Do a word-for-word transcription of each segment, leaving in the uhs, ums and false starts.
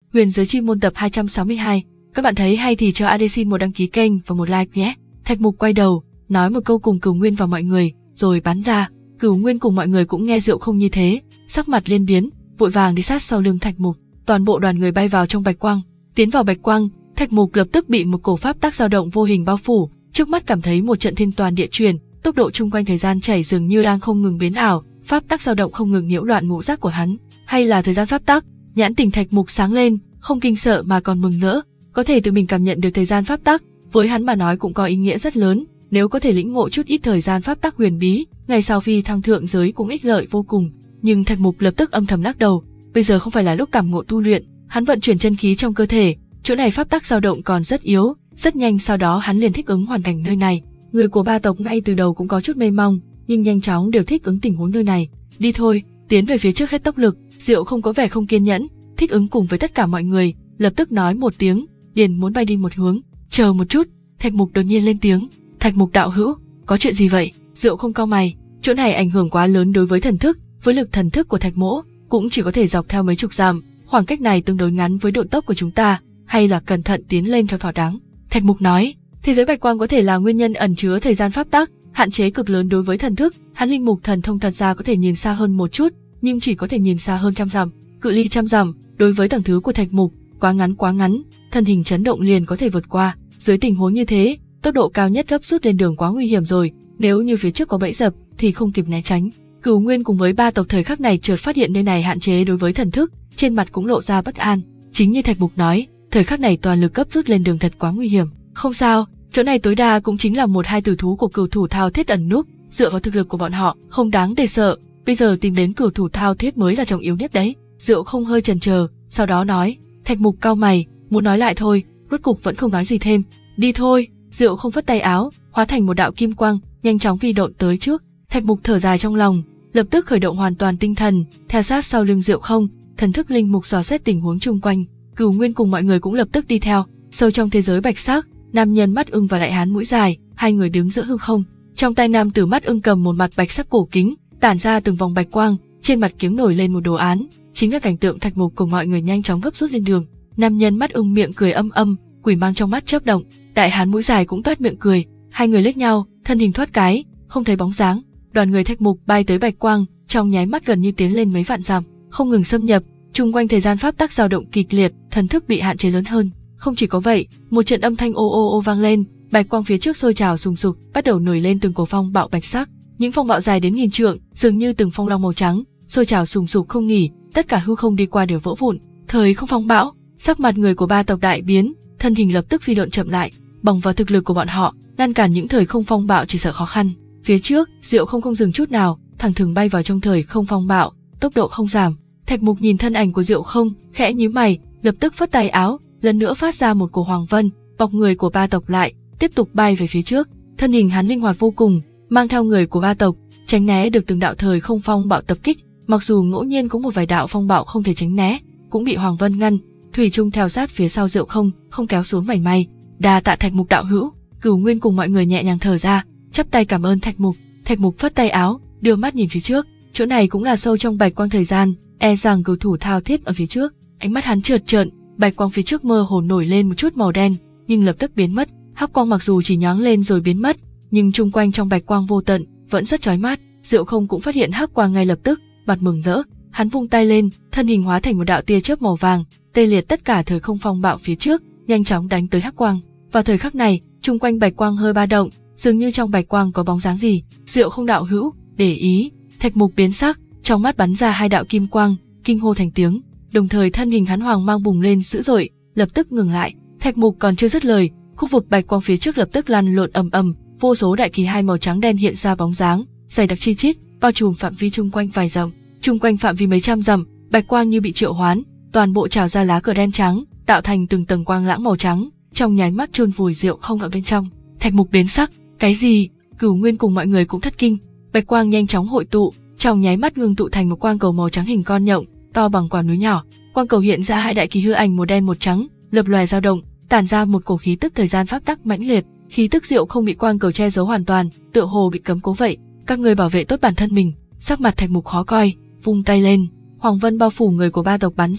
Huyền Giới Chi Môn tập hai trăm sáu mươi hai. Các bạn thấy hay thì cho a đê xin một đăng ký kênh và một like nhé. Thạch Mục quay đầu, nói một câu cùng Cửu Nguyên và mọi người, rồi bắn ra. Cửu Nguyên cùng mọi người cũng nghe Diệu Không như thế, sắc mặt liên biến, vội vàng đi sát sau lưng Thạch Mục. Toàn bộ đoàn người bay vào trong bạch quang, tiến vào bạch quang, Thạch Mục lập tức bị một cổ pháp tắc dao động vô hình bao phủ, trước mắt cảm thấy một trận thiên toàn địa chuyển, tốc độ chung quanh thời gian chảy dường như đang không ngừng biến ảo, pháp tắc dao động không ngừng nhiễu loạn ngũ giác của hắn. Hay là thời gian pháp tắc? Nhãn tình Thạch Mục sáng lên, không kinh sợ mà còn mừng rỡ, có thể tự mình cảm nhận được thời gian pháp tắc, với hắn mà nói cũng có ý nghĩa rất lớn, nếu có thể lĩnh ngộ chút ít thời gian pháp tắc huyền bí, ngày sau phi thăng thượng giới cũng ích lợi vô cùng. Nhưng Thạch Mục lập tức âm thầm lắc đầu, bây giờ không phải là lúc cảm ngộ tu luyện, hắn vận chuyển chân khí trong cơ thể, chỗ này pháp tắc dao động còn rất yếu, rất nhanh sau đó hắn liền thích ứng hoàn cảnh nơi này. Người của ba tộc ngay từ đầu cũng có chút mê mong, nhưng nhanh chóng đều thích ứng tình huống nơi này. Đi thôi, tiến về phía trước hết tốc lực. Diệu Không có vẻ không kiên nhẫn, thích ứng cùng với tất cả mọi người, lập tức nói một tiếng, liền muốn bay đi một hướng. Chờ một chút, Thạch Mục đột nhiên lên tiếng. Thạch Mục đạo hữu, có chuyện gì vậy? Diệu Không cau mày, chỗ này ảnh hưởng quá lớn đối với thần thức, với lực thần thức của Thạch Mỗ cũng chỉ có thể dọc theo mấy chục dặm, khoảng cách này tương đối ngắn với độ tốc của chúng ta, hay là cẩn thận tiến lên cho thỏa đáng. Thạch Mục nói, thế giới bạch quang có thể là nguyên nhân ẩn chứa thời gian pháp tắc, hạn chế cực lớn đối với thần thức. Hắn linh mục thần thông thật ra có thể nhìn xa hơn một chút, nhưng chỉ có thể nhìn xa hơn trăm dặm, cự ly trăm dặm đối với tầng thứ của Thạch Mục quá ngắn quá ngắn, thân hình chấn động liền có thể vượt qua. Dưới tình huống như thế, tốc độ cao nhất gấp rút lên đường quá nguy hiểm rồi, nếu như phía trước có bẫy dập thì không kịp né tránh. Cửu Nguyên cùng với ba tộc thời khắc này chợt phát hiện nơi này hạn chế đối với thần thức, trên mặt cũng lộ ra bất an. Chính như Thạch Mục nói, thời khắc này toàn lực gấp rút lên đường thật quá nguy hiểm. Không sao, chỗ này tối đa cũng chính là một hai tử thú của Cửu Thủ Thao Thiết ẩn núp, dựa vào thực lực của bọn họ không đáng để sợ, bây giờ tìm đến Cửu Thủ Thao Thiết mới là trọng yếu nhất đấy. Diệu Không hơi chần chờ, sau đó nói. Thạch Mục cau mày, muốn nói lại thôi, rốt cục vẫn không nói gì thêm. Đi thôi. Diệu Không phất tay áo, hóa thành một đạo kim quang, nhanh chóng phi độn tới trước. Thạch Mục thở dài trong lòng, lập tức khởi động hoàn toàn tinh thần, theo sát sau lưng Diệu Không, thần thức linh mục dò xét tình huống chung quanh. Cửu Nguyên cùng mọi người cũng lập tức đi theo. Sâu trong thế giới bạch sắc, nam nhân mắt ưng và đại hán mũi dài, hai người đứng giữa hư không. Trong tay nam tử mắt ưng cầm một mặt bạch sắc cổ kính, tản ra từng vòng bạch quang, trên mặt kiếng nổi lên một đồ án, chính là cảnh tượng Thạch Mục cùng mọi người nhanh chóng gấp rút lên đường. Nam nhân mắt ưng miệng cười âm âm, quỷ mang trong mắt chớp động, đại hán mũi dài cũng toét miệng cười, hai người liếc nhau, thân hình thoát cái, không thấy bóng dáng. Đoàn người Thạch Mục bay tới bạch quang, trong nháy mắt gần như tiến lên mấy vạn dặm, không ngừng xâm nhập, chung quanh thời gian pháp tắc dao động kịch liệt, thần thức bị hạn chế lớn hơn. Không chỉ có vậy, một trận âm thanh ô ô ô vang lên, bạch quang phía trước sôi trào sùng sục, bắt đầu nổi lên từng cổ phong bạo bạch sắc. Những phong bạo dài đến nghìn trượng, dường như từng phong long màu trắng, sôi trào sùng sục không nghỉ, tất cả hư không đi qua đều vỡ vụn. Thời không phong bão, sắc mặt người của ba tộc đại biến, thân hình lập tức phi độn chậm lại, bằng vào thực lực của bọn họ, ngăn cản những thời không phong bạo chỉ sợ khó khăn. Phía trước, Diệu Không không dừng chút nào, thẳng thừng bay vào trong thời không phong bạo, tốc độ không giảm. Thạch Mục nhìn thân ảnh của Diệu Không, khẽ nhíu mày, lập tức phất tay áo, lần nữa phát ra một cổ hoàng vân, bọc người của ba tộc lại, tiếp tục bay về phía trước. Thân hình hắn linh hoạt vô cùng, mang theo người của ba tộc, tránh né được từng đạo thời không phong bạo tập kích. Mặc dù ngẫu nhiên có một vài đạo phong bạo không thể tránh né, cũng bị hoàng vân ngăn, thủy chung theo sát phía sau Diệu Không, không kéo xuống mảy may. Đa tạ Thạch Mục đạo hữu. Cửu Nguyên cùng mọi người nhẹ nhàng thở ra, chắp tay cảm ơn Thạch Mục. Thạch Mục phất tay áo, đưa mắt nhìn phía trước, chỗ này cũng là sâu trong bạch quang thời gian, e rằng Cửu Thủ Thao Thiết ở phía trước. Ánh mắt hắn trượt trợn, bạch quang phía trước mơ hồ nổi lên một chút màu đen, nhưng lập tức biến mất. Hắc quang mặc dù chỉ nhoáng lên rồi biến mất, nhưng chung quanh trong bạch quang vô tận vẫn rất chói mắt. Diệu Không cũng phát hiện hắc quang ngay lập tức, mặt mừng rỡ, hắn vung tay lên, thân hình hóa thành một đạo tia chớp màu vàng, tê liệt tất cả thời không phong bạo phía trước, nhanh chóng đánh tới hắc quang. Vào thời khắc này, chung quanh bạch quang hơi ba động, dường như trong bạch quang có bóng dáng gì. Diệu Không đạo hữu, để ý. Thạch Mục biến sắc, trong mắt bắn ra hai đạo kim quang, kinh hô thành tiếng, đồng thời thân hình hắn hoàng mang bùng lên dữ dội, lập tức ngừng lại. Thạch Mục còn chưa dứt lời, khu vực bạch quang phía trước lập tức lăn lộn ầm ầm, vô số đại kỳ hai màu trắng đen hiện ra bóng dáng, dày đặc chi chít, bao trùm phạm vi chung quanh vài dặm. Chung quanh phạm vi mấy trăm dặm, bạch quang như bị triệu hoán, toàn bộ trào ra lá cờ đen trắng, tạo thành từng tầng quang lãng màu trắng, trong nháy mắt chôn vùi Diệu Không ở bên trong. Thạch Mục biến sắc, cái gì? Cửu Nguyên cùng mọi người cũng thất kinh. Bạch quang nhanh chóng hội tụ, trong nháy mắt ngưng tụ thành một quang cầu màu trắng hình con nhộng, to bằng quả núi nhỏ. Quang cầu hiện ra hai đại kỳ hư ảnh một đen một trắng, lập lòe dao động, tản ra một cổ khí tức thời gian pháp tắc mãnh liệt. Khí tức Diệu Không bị quang cầu che giấu hoàn toàn, tựa hồ bị cấm cố vậy. Các ngươi bảo vệ tốt bản thân mình. Sắc mặt Thạch Mục khó coi, vung tay lên, hoàng vân bao phủ người của ba tộc bắn ra,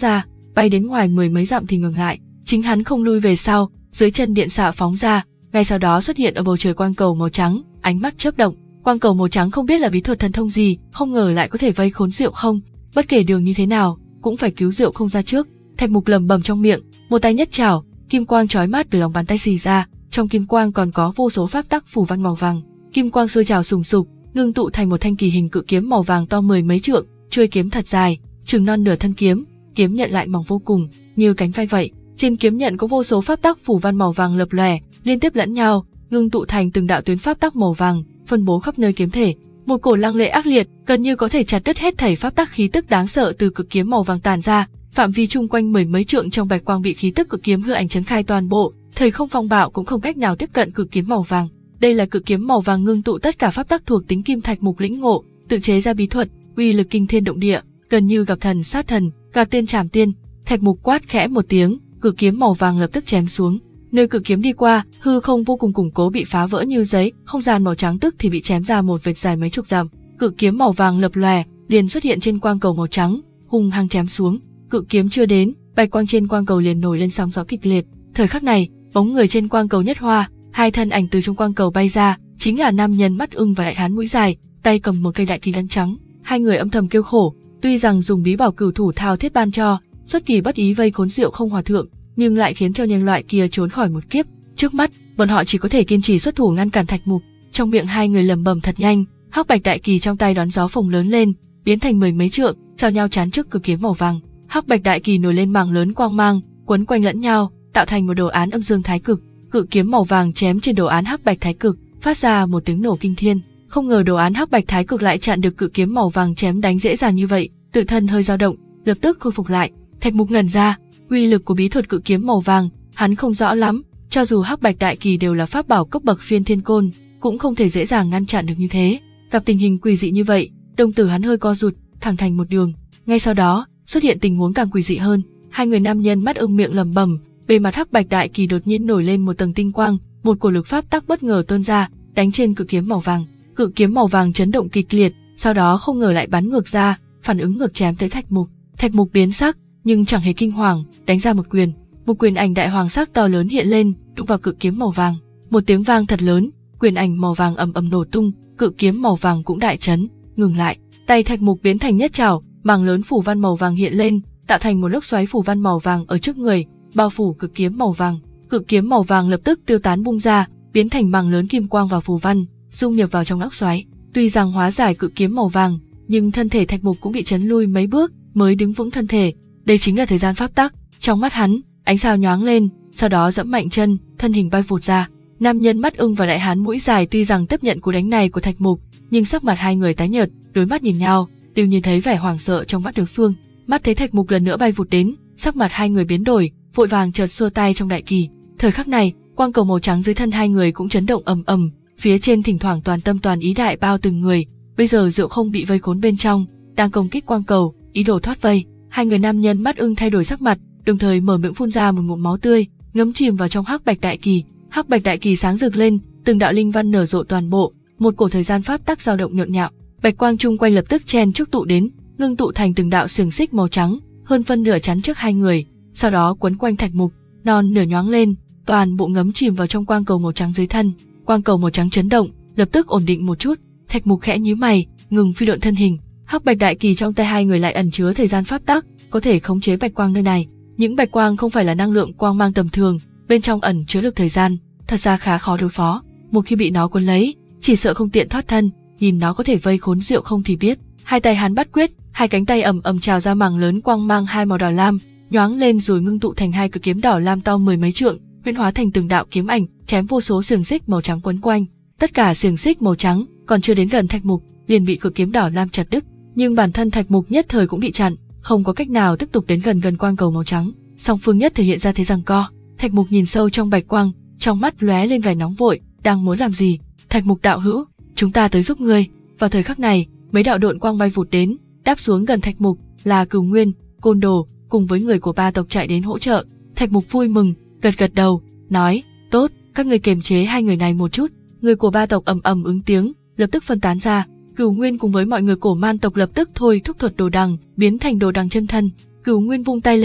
bay đến ngoài mười mấy dặm thì ngừng lại. Chính hắn không lui về sau, dưới chân điện xạ phóng ra, ngay sau đó xuất hiện ở bầu trời quang cầu màu trắng, ánh mắt chớp động. Quang cầu màu trắng không biết là bí thuật thần thông gì, không ngờ lại có thể vây khốn Diệu Không. Bất kể đường như thế nào, cũng phải cứu Diệu Không ra trước. Thạch Mục lẩm bẩm trong miệng, một tay nhất chảo, kim quang chói mắt từ lòng bàn tay xì ra, trong kim quang còn có vô số pháp tắc phủ văn màu vàng. Kim quang sôi trào sùng sục, ngưng tụ thành một thanh kỳ hình cự kiếm màu vàng to mười mấy trượng, chuôi kiếm thật dài, chừng non nửa thân kiếm, kiếm nhận lại mỏng vô cùng, như cánh vai vậy. Trên kiếm nhận có vô số pháp tắc phủ văn màu vàng lập lòe, liên tiếp lẫn nhau, ngưng tụ thành từng đạo tuyến pháp tắc màu vàng, phân bố khắp nơi kiếm thể. Một cổ lăng lệ ác liệt, gần như có thể chặt đứt hết thảy pháp tắc khí tức đáng sợ từ cực kiếm màu vàng tản ra, phạm vi chung quanh mười mấy trượng trong bạch quang bị khí tức cực kiếm hư ảnh chấn khai toàn bộ, thời không phong bạo cũng không cách nào tiếp cận cực kiếm màu vàng. Đây là cực kiếm màu vàng ngưng tụ tất cả pháp tắc thuộc tính kim Thạch Mục lĩnh ngộ, tự chế ra bí thuật, uy lực kinh thiên động địa, gần như gặp thần sát thần, gặp tiên trảm tiên. Thạch Mục quát khẽ một tiếng, cực kiếm màu vàng lập tức chém xuống. Nơi cực kiếm đi qua, hư không vô cùng củng cố bị phá vỡ như giấy, không gian màu trắng tức thì bị chém ra một vệt dài mấy chục dặm. Cực kiếm màu vàng lập lòe, liền xuất hiện trên quang cầu màu trắng, hung hăng chém xuống. Cự kiếm chưa đến, bạch quang trên quang cầu liền nổi lên sóng gió kịch liệt. Thời khắc này, bóng người trên quang cầu nhất hoa, hai thân ảnh từ trong quang cầu bay ra, chính là nam nhân mắt ưng và đại hán mũi dài, tay cầm một cây đại kỳ lân trắng. Hai người âm thầm kêu khổ, tuy rằng dùng bí bảo cửu thủ thao thiết ban cho, xuất kỳ bất ý vây khốn Diệu Không hòa thượng, nhưng lại khiến cho nhân loại kia trốn khỏi một kiếp. Trước mắt, bọn họ chỉ có thể kiên trì xuất thủ ngăn cản Thạch Mục. Trong miệng hai người lẩm bẩm thật nhanh, hắc bạch đại kỳ trong tay đón gió phồng lớn lên, biến thành mười mấy trượng, chào nhau chán trước cực kiếm màu vàng. Hắc bạch đại kỳ nổi lên mảng lớn quang mang, quấn quanh lẫn nhau, tạo thành một đồ án âm dương thái cực. Cự kiếm màu vàng chém trên đồ án hắc bạch thái cực, phát ra một tiếng nổ kinh thiên. Không ngờ đồ án hắc bạch thái cực lại chặn được cự kiếm màu vàng chém đánh dễ dàng như vậy, tự thân hơi dao động, lập tức khôi phục lại. Thạch Mục ngẩn ra, uy lực của bí thuật cự kiếm màu vàng, hắn không rõ lắm, cho dù hắc bạch đại kỳ đều là pháp bảo cấp bậc phiên thiên côn, cũng không thể dễ dàng ngăn chặn được như thế. Gặp tình hình quỷ dị như vậy, đồng tử hắn hơi co rụt, thẳng thành một đường. Ngay sau đó, xuất hiện tình huống càng quỷ dị hơn, hai người nam nhân mắt ưng miệng lẩm bẩm, bề mặt hắc bạch đại kỳ đột nhiên nổi lên một tầng tinh quang, một cổ lực pháp tắc bất ngờ tuôn ra, đánh trên cự kiếm màu vàng. Cự kiếm màu vàng chấn động kịch liệt, sau đó không ngờ lại bắn ngược ra, phản ứng ngược chém tới Thạch Mục. Thạch Mục biến sắc, nhưng chẳng hề kinh hoàng, đánh ra một quyền. Một quyền ảnh đại hoàng sắc to lớn hiện lên, đụng vào cự kiếm màu vàng. Một tiếng vang thật lớn, quyền ảnh màu vàng ầm ầm nổ tung, cự kiếm màu vàng cũng đại chấn, ngừng lại. Tay Thạch Mục biến thành nhất trảo, mảng lớn phủ văn màu vàng hiện lên, tạo thành một lốc xoáy phủ văn màu vàng ở trước người, bao phủ cự kiếm màu vàng. Cự kiếm màu vàng lập tức tiêu tán bung ra, biến thành mảng lớn kim quang và phù văn, dung nhập vào trong lốc xoáy. Tuy rằng hóa giải cự kiếm màu vàng, nhưng thân thể Thạch Mục cũng bị chấn lui mấy bước, mới đứng vững thân thể. Đây chính là thời gian pháp tắc. Trong mắt hắn, ánh sao nhoáng lên, sau đó giẫm mạnh chân, thân hình bay vụt ra. Nam nhân mắt ưng và đại hán mũi dài tuy rằng tiếp nhận cú đánh này của Thạch Mục, nhưng sắc mặt hai người tái nhợt, đối mắt nhìn nhau, đều nhìn thấy vẻ hoảng sợ trong mắt đối phương. Mắt thấy Thạch Mục lần nữa bay vụt đến, sắc mặt hai người biến đổi, vội vàng chợt xua tay trong đại kỳ. Thời khắc này, quang cầu màu trắng dưới thân hai người cũng chấn động ầm ầm, phía trên thỉnh thoảng toàn tâm toàn ý đại bao từng người. Bây giờ Diệu Không bị vây khốn bên trong, đang công kích quang cầu, ý đồ thoát vây. Hai người nam nhân mắt ưng thay đổi sắc mặt, đồng thời mở miệng phun ra một ngụm máu tươi, ngấm chìm vào trong hắc bạch đại kỳ. Hắc bạch đại kỳ sáng rực lên, từng đạo linh văn nở rộ toàn bộ, một cổ thời gian pháp tắc dao động nhộn nhạo. Bạch quang chung quanh lập tức chen chúc tụ đến, ngưng tụ thành từng đạo xiềng xích màu trắng, hơn phân nửa chắn trước hai người, sau đó quấn quanh Thạch Mục, non nửa nhoáng lên, toàn bộ ngấm chìm vào trong quang cầu màu trắng dưới thân. Quang cầu màu trắng chấn động, lập tức ổn định một chút. Thạch Mục khẽ nhíu mày, ngừng phi độn thân hình. Hắc bạch đại kỳ trong tay hai người lại ẩn chứa thời gian pháp tắc, có thể khống chế bạch quang nơi này. Những bạch quang không phải là năng lượng quang mang tầm thường, bên trong ẩn chứa lực thời gian, thật ra khá khó đối phó. Một khi bị nó cuốn lấy, chỉ sợ không tiện thoát thân. Nhìn nó có thể vây khốn Diệu Không thì biết. Hai tay hắn bắt quyết, hai cánh tay ầm ầm trào ra mảng lớn quang mang hai màu đỏ lam, nhoáng lên rồi ngưng tụ thành hai cực kiếm đỏ lam to mười mấy trượng, huyễn hóa thành từng đạo kiếm ảnh, chém vô số xiềng xích màu trắng quấn quanh. Tất cả xiềng xích màu trắng còn chưa đến gần Thạch Mục, liền bị cực kiếm đỏ lam chặt đứt. Nhưng bản thân Thạch Mục nhất thời cũng bị chặn, không có cách nào tiếp tục đến gần gần quang cầu màu trắng. Song phương nhất thể hiện ra thế giằng co. Thạch Mục nhìn sâu trong bạch quang, trong mắt lóe lên vẻ nóng vội, đang muốn làm gì? Thạch Mục đạo hữu, chúng ta tới giúp ngươi. Vào thời khắc này, mấy đạo độn quang bay vụt đến, đáp xuống gần Thạch Mục, là Cửu Nguyên, Côn Đồ cùng với người của ba tộc chạy đến hỗ trợ. Thạch Mục vui mừng, gật gật đầu, nói: "Tốt, các ngươi kiềm chế hai người này một chút." Người của ba tộc ầm ầm ứng tiếng, lập tức phân tán ra. Cửu Nguyên cùng với mọi người cổ man tộc lập tức thôi thúc thuật đồ đằng, biến thành đồ đằng chân thân. Cửu Nguyên vung tay lên,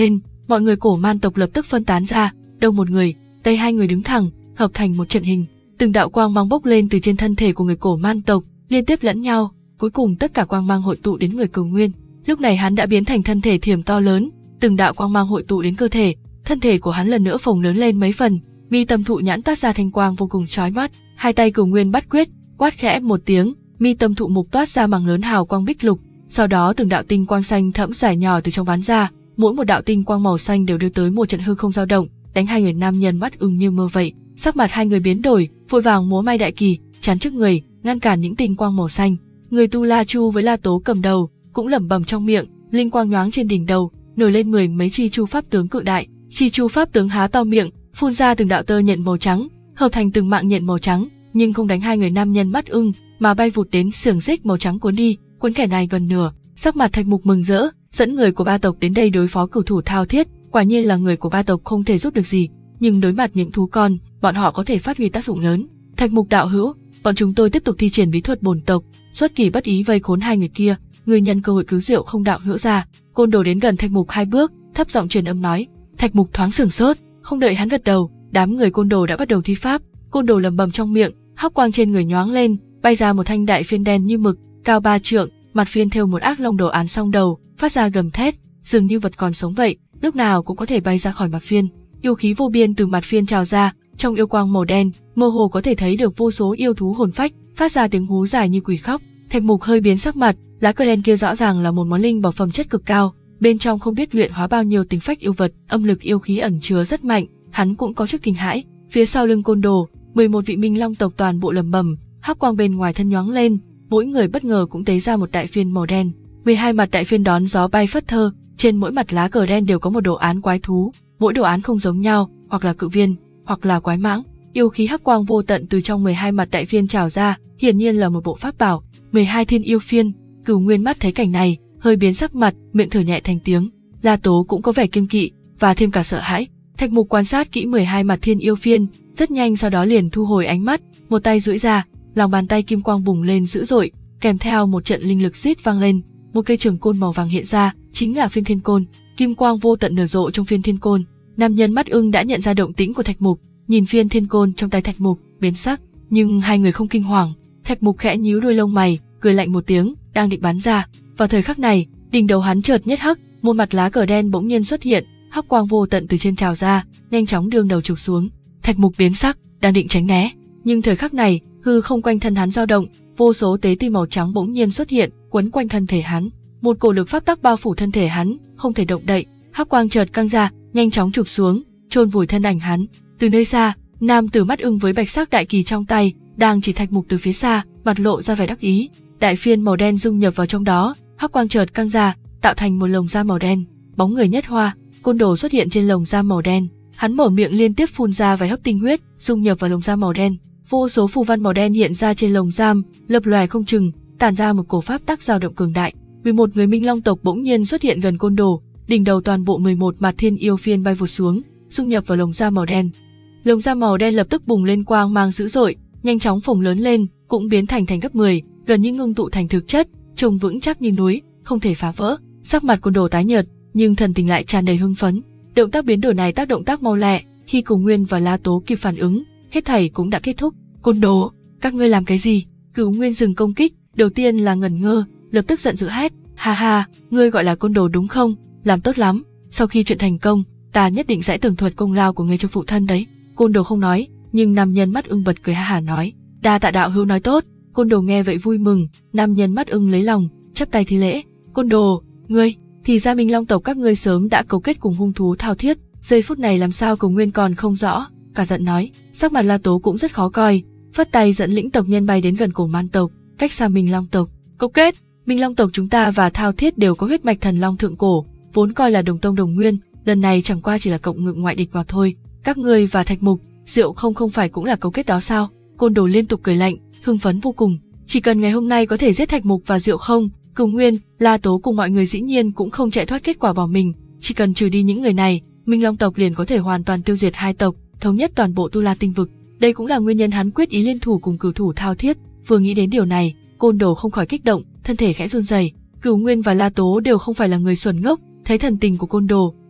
Mọi người Cổ Man tộc lập tức phân tán ra, đông một người, tây hai người đứng thẳng, hợp thành một trận hình. Từng đạo quang mang bốc lên từ trên thân thể của người Cổ Man tộc, liên tiếp lẫn nhau, cuối cùng tất cả quang mang hội tụ đến người Cửu Nguyên. Lúc này hắn đã biến thành thân thể thiểm to lớn, từng đạo quang mang hội tụ đến cơ thể, thân thể của hắn lần nữa phồng lớn lên mấy phần, mi tâm thụ nhãn toát ra thanh quang vô cùng chói mắt, hai tay Cửu Nguyên bắt quyết, quát khẽ một tiếng, mi tâm thụ mục toát ra mảng lớn hào quang bích lục, sau đó từng đạo tinh quang xanh thẫm rải nhỏ từ trong bắn ra, mỗi một đạo tinh quang màu xanh đều đưa tới một trận hư không dao động, đánh hai người nam nhân mắt ưng như mơ vậy. Sắc mặt hai người biến đổi, vội vàng múa may đại kỳ, chắn trước người, ngăn cản những tinh quang màu xanh. Người Tu La Chu với La Tố cầm đầu, cũng lẩm bẩm trong miệng, linh quang nhoáng trên đỉnh đầu, nổi lên mười mấy chi chu pháp tướng cự đại. Chi chu pháp tướng há to miệng, phun ra từng đạo tơ nhện màu trắng, hợp thành từng mạng nhện màu trắng, nhưng không đánh hai người nam nhân mắt ưng, mà bay vụt đến xiềng xích màu trắng cuốn đi, cuốn kẻ này gần nửa. Sắc mặt Thạch Mục mừng rỡ, dẫn người của ba tộc đến đây đối phó cửu thủ Thao Thiết, quả nhiên là người của ba tộc không thể giúp được gì, nhưng đối mặt những thú con, bọn họ có thể phát huy tác dụng lớn. Thạch Mục đạo hữu, bọn chúng tôi tiếp tục thi triển bí thuật bổn tộc, xuất kỳ bất ý vây khốn hai người kia, người nhân cơ hội cứu Diệu Không đạo hữu ra. Côn Đồ đến gần Thạch Mục hai bước, thấp giọng truyền âm nói. Thạch Mục thoáng sửng sốt, không đợi hắn gật đầu, đám người Côn Đồ đã bắt đầu thi pháp. Côn Đồ lẩm bẩm trong miệng, hắc quang trên người nhoáng lên, bay ra một thanh đại phiên đen như mực, cao ba trượng, mặt phiên thêu một ác long đồ án song đầu, phát ra gầm thét, dường như vật còn sống vậy, lúc nào cũng có thể bay ra khỏi mặt phiên. Yêu khí vô biên từ mặt phiên trào ra, trong yêu quang màu đen, mơ hồ có thể thấy được vô số yêu thú hồn phách, phát ra tiếng hú dài như quỷ khóc. Thạch Mục hơi biến sắc mặt, lá cờ đen kia rõ ràng là một món linh bảo phẩm chất cực cao, bên trong không biết luyện hóa bao nhiêu tính phách yêu vật, âm lực yêu khí ẩn chứa rất mạnh, hắn cũng có chút kinh hãi. Phía sau lưng Côn Đồ, mười một vị Minh Long tộc toàn bộ lẩm bẩm, hắc quang bên ngoài thân nhoáng lên, mỗi người bất ngờ cũng tế ra một đại phiên màu đen. mười hai mặt đại phiên đón gió bay phất thơ, trên mỗi mặt lá cờ đen đều có một đồ án quái thú, mỗi đồ án không giống nhau, hoặc là cự viên, hoặc là quái mãng. Yêu khí hắc quang vô tận từ trong mười hai mặt đại phiên trào ra, hiển nhiên là một bộ pháp bảo. mười hai thiên yêu phiên. Cửu Nguyên mắt thấy cảnh này, hơi biến sắc mặt, miệng thở nhẹ thành tiếng. La Tố cũng có vẻ kiêng kỵ và thêm cả sợ hãi. Thạch Mục quan sát kỹ mười hai mặt thiên yêu phiên, rất nhanh sau đó liền thu hồi ánh mắt, một tay duỗi ra, lòng bàn tay kim quang bùng lên dữ dội, kèm theo một trận linh lực rít vang lên, một cây trường côn màu vàng hiện ra, chính là phiên thiên côn. Kim quang vô tận nở rộ trong phiên thiên côn. Nam nhân mắt ưng đã nhận ra động tĩnh của Thạch Mục, nhìn phiên thiên côn trong tay Thạch Mục, biến sắc, nhưng hai người không kinh hoàng. Thạch Mục khẽ nhíu đôi lông mày, cười lạnh một tiếng, đang định bắn ra. Vào thời khắc này, đỉnh đầu hắn chợt nhất hắc, một mặt lá cờ đen bỗng nhiên xuất hiện, hắc quang vô tận từ trên trào ra, nhanh chóng đương đầu chụp xuống. Thạch Mục biến sắc, đang định tránh né, nhưng thời khắc này, hư không quanh thân hắn dao động, vô số tế ti màu trắng bỗng nhiên xuất hiện, quấn quanh thân thể hắn. Một cổ lực pháp tắc bao phủ thân thể hắn, không thể động đậy. Hắc quang chợt căng ra, nhanh chóng chụp xuống, chôn vùi thân ảnh hắn. Từ nơi xa, nam tử mắt ưng với bạch sắc đại kỳ trong tay, đang chỉ Thạch Mục từ phía xa, mặt lộ ra vẻ đắc ý. Đại phiên màu đen dung nhập vào trong đó, hắc quang chợt căng ra, tạo thành một lồng da màu đen. Bóng người nhất hoa, Côn Đồ xuất hiện trên lồng da màu đen. Hắn mở miệng liên tiếp phun ra vài hấp tinh huyết, dung nhập vào lồng da màu đen. Vô số phù văn màu đen hiện ra trên lồng giam, lập lòe không chừng, tản ra một cổ pháp tắc dao động cường đại. mười một người Minh Long tộc bỗng nhiên xuất hiện gần Côn Đồ, đỉnh đầu toàn bộ mười một mặt thiên yêu phiên bay vụt xuống, dung nhập vào lồng da màu đen. Lồng da màu đen lập tức bùng lên quang mang dữ dội, nhanh chóng phồng lớn lên, cũng biến thành thành gấp mười, gần như ngưng tụ thành thực chất, trông vững chắc như núi, không thể phá vỡ. Sắc mặt Côn Đồ tái nhợt, nhưng thần tình lại tràn đầy hưng phấn. Động tác biến đổi này tác động tác mau lẹ, khi Cửu Nguyên và La Tố kịp phản ứng, hết thảy cũng đã kết thúc. Côn Đồ, các ngươi làm cái gì? Cửu Nguyên dừng công kích, đầu tiên là ngẩn ngơ, lập tức giận dữ hét, ha ha, ngươi gọi là Côn Đồ đúng không? Làm tốt lắm, sau khi chuyện thành công, ta nhất định sẽ tường thuật công lao của ngươi cho phụ thân đấy. Côn Đồ không nói, nhưng nam nhân mắt ưng bật cười ha hả nói, đa tạ đạo hữu nói tốt. Côn Đồ nghe vậy vui mừng, nam nhân mắt ưng lấy lòng, chắp tay thi lễ. Côn Đồ, ngươi, thì ra Minh Long tộc các ngươi sớm đã cấu kết cùng hung thú Thao Thiết, giây phút này làm sao Cửu Nguyên còn không rõ, cả giận nói. Sắc mặt La Tố cũng rất khó coi, phất tay dẫn lĩnh tộc nhân bay đến gần Cổ Man tộc, cách xa Minh Long tộc. Cấu kết, Minh Long tộc chúng ta và Thao Thiết đều có huyết mạch thần long thượng cổ, vốn coi là đồng tông đồng nguyên, lần này chẳng qua chỉ là cộng ngự ngoại địch mà thôi. Các ngươi và Thạch Mục, Diệu Không không phải cũng là cấu kết đó sao? Côn Đồ liên tục cười lạnh, hưng phấn vô cùng. Chỉ cần ngày hôm nay có thể giết Thạch Mục và Diệu Không, Cửu Nguyên, La Tố cùng mọi người dĩ nhiên cũng không chạy thoát kết quả bỏ mình. Chỉ cần trừ đi những người này, Minh Long tộc liền có thể hoàn toàn tiêu diệt hai tộc, thống nhất toàn bộ Tu La tinh vực. Đây cũng là nguyên nhân hắn quyết ý liên thủ cùng cửu thủ Thao Thiết. Vừa nghĩ đến điều này, Côn Đồ không khỏi kích động, thân thể khẽ run rẩy. Cửu Nguyên và La Tố đều không phải là người xuẩn ngốc, thấy thần tình của Côn Đồ,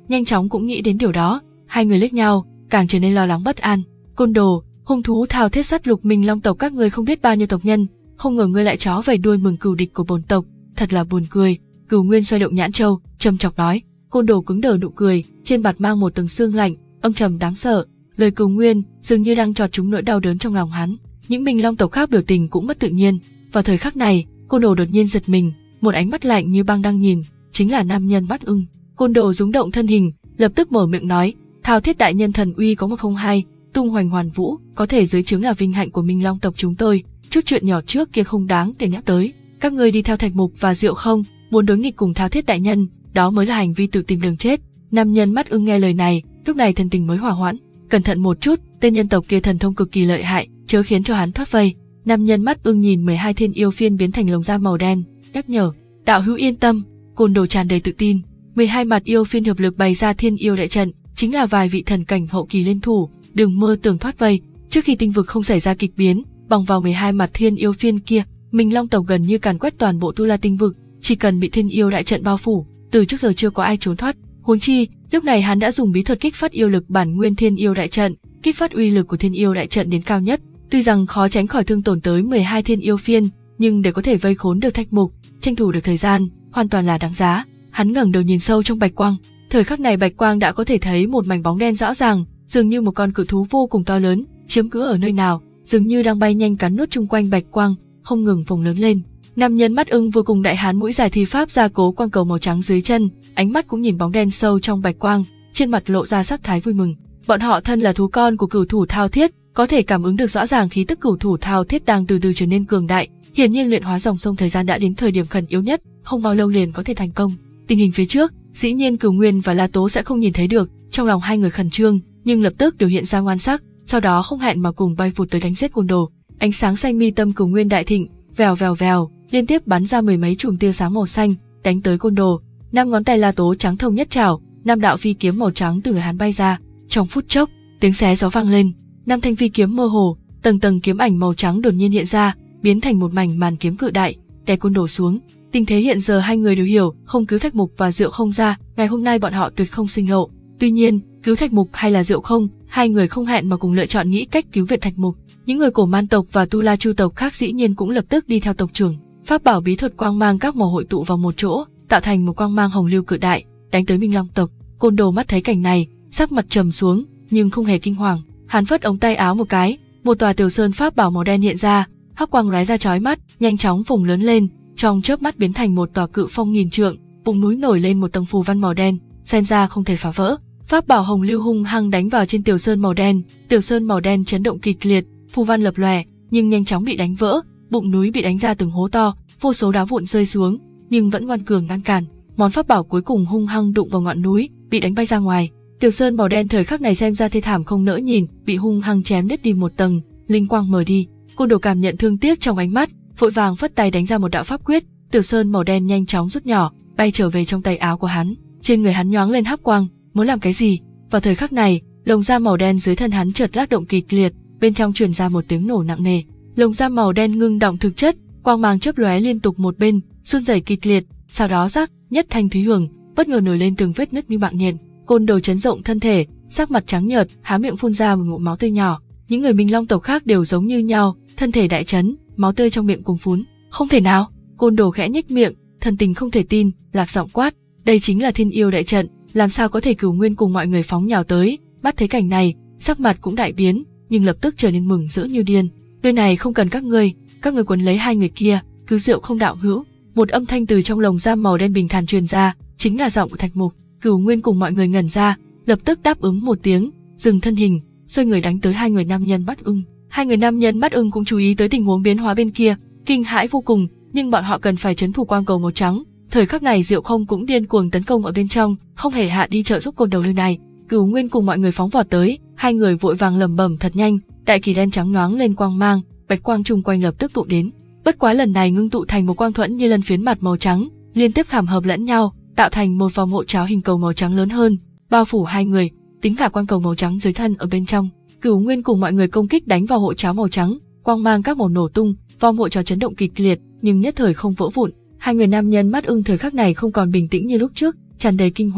nhanh chóng cũng nghĩ đến điều đó. Hai người liếc nhau, càng trở nên lo lắng bất an. Côn đồ, hung thú thao thiết sát lục Minh Long tộc các ngươi không biết bao nhiêu tộc nhân, không ngờ ngươi lại chó vầy đuôi mừng cừu địch của bổn tộc, thật là buồn cười. Cửu Nguyên xoay động nhãn châu, trầm chọc nói. Côn đồ cứng đờ nụ cười, trên mặt mang một tầng sương lạnh, âm trầm đáng sợ. Lời Cửu Nguyên dường như đang chọt trúng nỗi đau đớn trong lòng hắn. Những Minh Long tộc khác biểu tình cũng mất tự nhiên. Vào thời khắc này, Côn đồ đột nhiên giật mình, một ánh mắt lạnh như băng đang nhìn, chính là nam nhân mắt ưng. Côn đồ rúng động thân hình, lập tức mở miệng nói, thao thiết đại nhân thần uy có một không hai, tung hoành hoàn vũ, có thể dưới trướng là vinh hạnh của Minh Long tộc chúng tôi. Chút chuyện nhỏ trước kia không đáng để nhắc tới. Các ngươi đi theo Thạch Mục và Diệu Không, muốn đối nghịch cùng thao thiết đại nhân, đó mới là hành vi tự tìm đường chết. Nam nhân mắt ưng nghe lời này, lúc này thần tình mới hòa hoãn. Cẩn thận một chút, tên nhân tộc kia thần thông cực kỳ lợi hại, chớ khiến cho hắn thoát vây. Nam nhân mắt ưng nhìn mười hai thiên yêu phiên biến thành lồng da màu đen, nhắc nhở. Đạo hữu yên tâm. Côn đồ tràn đầy tự tin. mười hai mặt yêu phiên hợp lực bày ra thiên yêu đại trận, chính là vài vị thần cảnh hậu kỳ liên thủ, đừng mơ tưởng thoát vây. Trước khi tinh vực không xảy ra kịch biến, bằng vào mười hai mặt thiên yêu phiên kia, Minh Long tộc gần như càn quét toàn bộ Tu La tinh vực, chỉ cần bị thiên yêu đại trận bao phủ, từ trước giờ chưa có ai trốn thoát. Huống chi, lúc này hắn đã dùng bí thuật kích phát yêu lực bản nguyên thiên yêu đại trận, kích phát uy lực của thiên yêu đại trận đến cao nhất. Tuy rằng khó tránh khỏi thương tổn tới mười hai thiên yêu phiên, nhưng để có thể vây khốn được Thạch Mục, tranh thủ được thời gian, hoàn toàn là đáng giá. Hắn ngẩng đầu nhìn sâu trong bạch quang, thời khắc này bạch quang đã có thể thấy một mảnh bóng đen rõ ràng, dường như một con cự thú vô cùng to lớn, chiếm cứ ở nơi nào, dường như đang bay nhanh cắn nuốt chung quanh bạch quang, không ngừng phồng lớn lên. Nam nhân mắt ưng vừa cùng đại hán mũi dài thi pháp ra cố quang cầu màu trắng dưới chân, ánh mắt cũng nhìn bóng đen sâu trong bạch quang, trên mặt lộ ra sắc thái vui mừng. Bọn họ thân là thú con của cửu thủ thao thiết, có thể cảm ứng được rõ ràng khí tức cửu thủ thao thiết đang từ từ trở nên cường đại. Hiển nhiên luyện hóa dòng sông thời gian đã đến thời điểm khẩn yếu nhất, không bao lâu liền có thể thành công. Tình hình phía trước, dĩ nhiên Cửu Nguyên và La Tố sẽ không nhìn thấy được. Trong lòng hai người khẩn trương, nhưng lập tức đều hiện ra ngoan sắc, sau đó không hẹn mà cùng bay vụt tới đánh giết côn đồ. Ánh sáng xanh mi tâm Cửu Nguyên đại thịnh, vèo vèo vèo, liên tiếp bắn ra mười mấy chùm tia sáng màu xanh, đánh tới côn đồ. Năm ngón tay La Tố trắng thông nhất chảo, năm đạo phi kiếm màu trắng từ người hắn bay ra. Trong phút chốc, tiếng xé gió vang lên, năm thanh phi kiếm mơ hồ, tầng tầng kiếm ảnh màu trắng đột nhiên hiện ra, biến thành một mảnh màn kiếm cự đại, đè côn đồ xuống. Tình thế hiện giờ hai người đều hiểu, không cứu Thạch Mục và Diệu Không ra, ngày hôm nay bọn họ tuyệt không sinh lộ. Tuy nhiên, cứu Thạch Mục hay là Diệu Không, hai người không hẹn mà cùng lựa chọn nghĩ cách cứu viện Thạch Mục. Những người của Man tộc và Tu La Chu tộc khác dĩ nhiên cũng lập tức đi theo tộc trưởng. Pháp bảo bí thuật quang mang các màu hội tụ vào một chỗ, tạo thành một quang mang hồng lưu cự đại, đánh tới Minh Long tộc. Côn đồ mắt thấy cảnh này, sắc mặt trầm xuống, nhưng không hề kinh hoàng. Hắn phất ống tay áo một cái, một tòa tiểu sơn pháp bảo màu đen hiện ra, hắc quang lóe ra chói mắt, nhanh chóng phồng lớn lên, trong chớp mắt biến thành một tòa cự phong nghìn trượng, bụng núi nổi lên một tầng phù văn màu đen, xem ra không thể phá vỡ. Pháp bảo hồng lưu hung hăng đánh vào trên tiểu sơn màu đen, tiểu sơn màu đen chấn động kịch liệt, phù văn lập lòe, nhưng nhanh chóng bị đánh vỡ, bụng núi bị đánh ra từng hố to, vô số đá vụn rơi xuống, nhưng vẫn ngoan cường ngăn cản. Món pháp bảo cuối cùng hung hăng đụng vào ngọn núi, bị đánh bay ra ngoài. Tiểu sơn màu đen thời khắc này xem ra thê thảm không nỡ nhìn, bị hung hăng chém đứt đi một tầng, linh quang mờ đi. Côn đồ cảm nhận thương tiếc trong ánh mắt, vội vàng phất tay đánh ra một đạo pháp quyết, tiểu sơn màu đen nhanh chóng rút nhỏ, bay trở về trong tay áo của hắn. Trên người hắn nhoáng lên hắc quang, muốn làm cái gì? Vào thời khắc này, lồng da màu đen dưới thân hắn chợt lắc động kịch liệt, bên trong truyền ra một tiếng nổ nặng nề. Lồng da màu đen ngưng động thực chất, quang mang chớp lóe liên tục một bên, run rẩy kịch liệt, sau đó rắc, nhất thanh thúy hưởng, bất ngờ nổi lên từng vết nứt như mạng nhện. Côn đồ chấn động thân thể, sắc mặt trắng nhợt, há miệng phun ra một ngụm máu tươi nhỏ. Những người Minh Long tộc khác đều giống như nhau, thân thể đại chấn, máu tươi trong miệng cuồn phún. Không thể nào! Côn đồ khẽ nhếch miệng, thần tình không thể tin, lạc giọng quát, đây chính là thiên yêu đại trận, làm sao có thể Cửu Nguyên cùng mọi người phóng nhào tới. Mắt thấy cảnh này, sắc mặt cũng đại biến, nhưng lập tức trở nên mừng rỡ như điên. Nơi này không cần các ngươi, các ngươi quấn lấy hai người kia, cứu Diệu Không đạo hữu. Một âm thanh từ trong lồng giam màu đen bình thản truyền ra, chính là giọng của Thạch Mục. Cửu Nguyên cùng mọi người ngẩn ra, lập tức đáp ứng một tiếng, dừng thân hình, xoay người đánh tới hai người nam nhân mắt ưng. Hai người nam nhân mắt ưng cũng chú ý tới tình huống biến hóa bên kia, kinh hãi vô cùng, nhưng bọn họ cần phải trấn thủ quang cầu màu trắng. Thời khắc này Diệu Không cũng điên cuồng tấn công ở bên trong, không hề hạ đi trợ giúp côn đầu nơi này. Cửu Nguyên cùng mọi người phóng vọt tới, hai người vội vàng lẩm bẩm thật nhanh, đại kỳ đen trắng nhoáng lên quang mang, bạch quang chung quanh lập tức tụ đến. Bất quá lần này ngưng tụ thành một quang thuẫn như lân phiến mặt màu trắng, liên tiếp khảm hợp lẫn nhau, tạo thành một vòng hộ cháo hình cầu màu trắng lớn hơn, bao phủ hai người, tính cả quang cầu màu trắng dưới thân ở bên trong. Cửu Nguyên cùng mọi người công kích đánh vào hộ cháo màu trắng, quang mang các màu nổ tung, vòng hộ cháo chấn động kịch liệt, nhưng nhất thời không vỡ vụn. Hai người nam nhân mắt ưng thời khắc này không còn bình tĩnh như lúc trước, tràn đầy kinh hoàng.